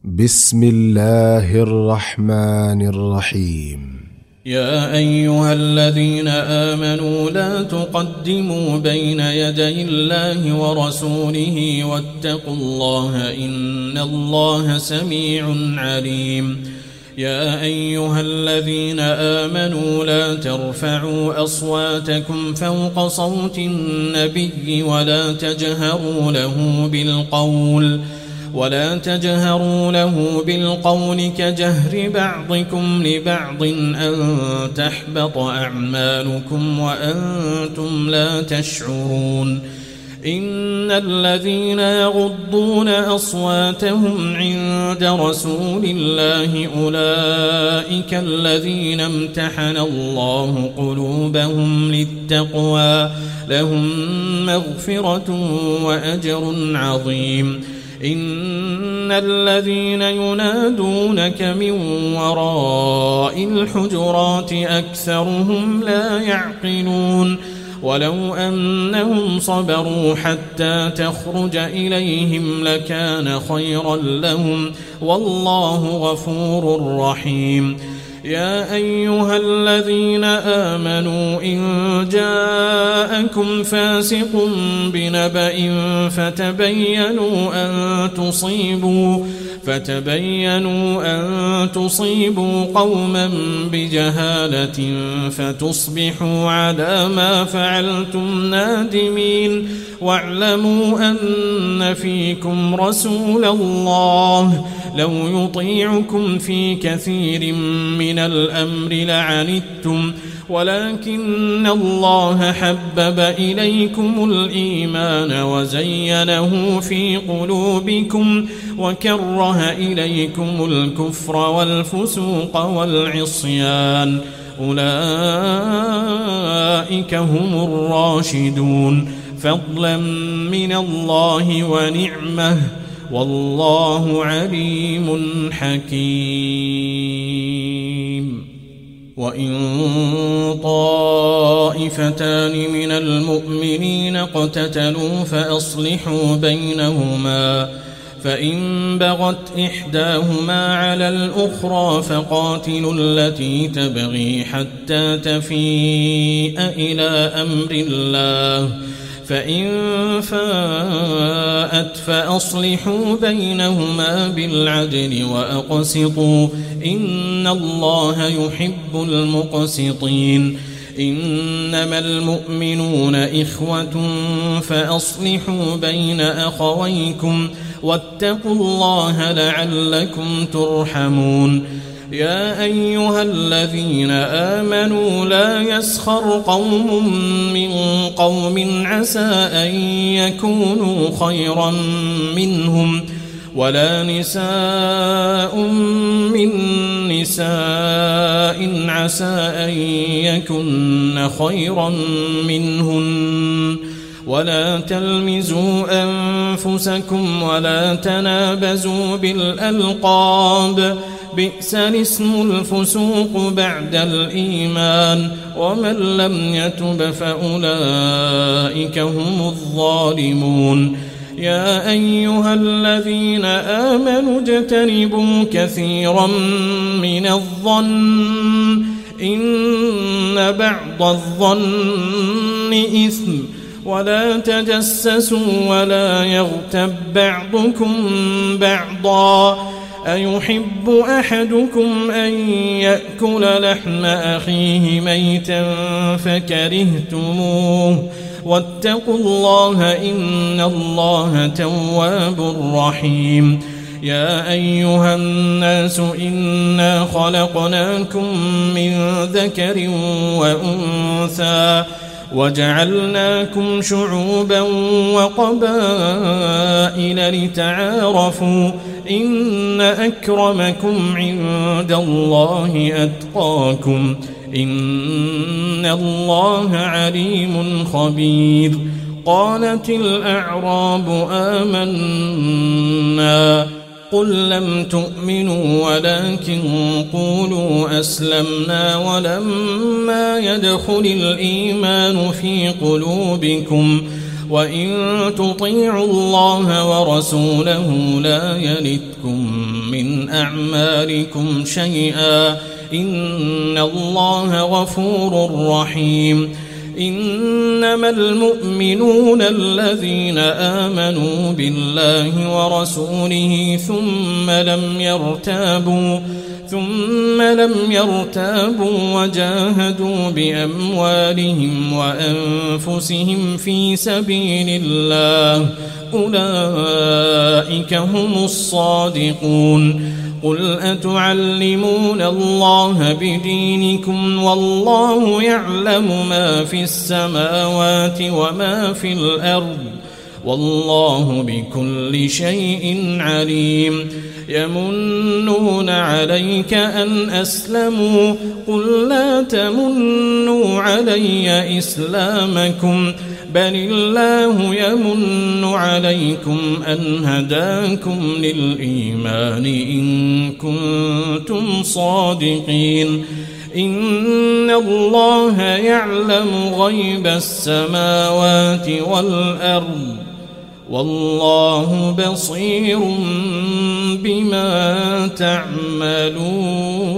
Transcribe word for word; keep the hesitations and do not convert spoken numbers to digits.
بسم الله الرحمن الرحيم. يا أيها الذين آمنوا لا تقدموا بين يدي الله ورسوله واتقوا الله إن الله سميع عليم. يا أيها الذين آمنوا لا ترفعوا أصواتكم فوق صوت النبي ولا تجهروا له بالقول ولا تجهروا له بالقول كجهر بعضكم لبعض أن تحبط أعمالكم وأنتم لا تشعرون. إن الذين يغضون أصواتهم عند رسول الله أولئك الذين امتحن الله قلوبهم للتقوى لهم مغفرة وأجر عظيم. إن الذين ينادونك من وراء الحجرات أكثرهم لا يعقلون. ولو أنهم صبروا حتى تخرج إليهم لكان خيرا لهم والله غفور رحيم. يا أيها الذين آمنوا إن جاءكم فاسق بنبأ فتبينوا أن تصيبوا فتبينوا أن تصيبوا قوما بجهالة فتصبحوا على ما فعلتم نادمين. واعلموا أن فيكم رسول الله لو يطيعكم في كثير من الأمر لعنتم ولكن الله حبب إليكم الإيمان وزينه في قلوبكم وكره إليكم الكفر والفسوق والعصيان أولئك هم الراشدون فضلا من الله ونعمه والله عليم حكيم. وإن طائفتان من المؤمنين اقتتلوا فأصلحوا بينهما فإن بغت إحداهما على الأخرى فقاتلوا التي تبغي حتى تفيء إلى أمر الله فإن فاءت فأصلحوا بينهما بالعدل وأقسطوا إن الله يحب المقسطين. إنما المؤمنون إخوة فأصلحوا بين أخويكم واتقوا الله لعلكم ترحمون. يا أيها الذين آمنوا لا يسخر قوم من قوم عسى أن يكونوا خيرا منهم ولا نساء من نساء عسى أن يكن خيرا منهن ولا تلمزوا أنفسكم ولا تنابزوا بالألقاب بئس الاسم الفسوق بعد الإيمان ومن لم يتب فأولئك هم الظالمون. يا أيها الذين آمنوا اجتنبوا كثيرا من الظن إن بعض الظن إثم ولا تجسسوا ولا يغتب بعضكم بعضا أيحب أحدكم أن يأكل لحم أخيه ميتا فكرهتموه واتقوا الله إن الله تواب رحيم. يا أيها الناس إنا خلقناكم من ذكر وأنثى وجعلناكم شعوبا وقبائل لتعارفوا إن أكرمكم عند الله أتقاكم إن الله عليم خبير. قالت الأعراب آمنا قل لم تؤمنوا ولكن قولوا أسلمنا ولما يدخل الإيمان في قلوبكم وإن تطيعوا الله ورسوله لا يلتكم من أعمالكم شيئا إن الله غفور رحيم إنما المؤمنون الذين آمنوا بالله ورسوله ثم لم يرتابوا ثم لم يرتابوا وجاهدوا بأموالهم وأنفسهم في سبيل الله أولئك هم الصادقون قل أتعلمون الله بدينكم والله يعلم ما في السماوات وما في الأرض والله بكل شيء عليم يمنون عليك أن أسلموا قل لا تمنوا علي إسلامكم بل الله يمن عليكم أن هداكم للإيمان إن كنتم صادقين إن الله يعلم غيب السماوات والأرض والله بصير بما تعملون.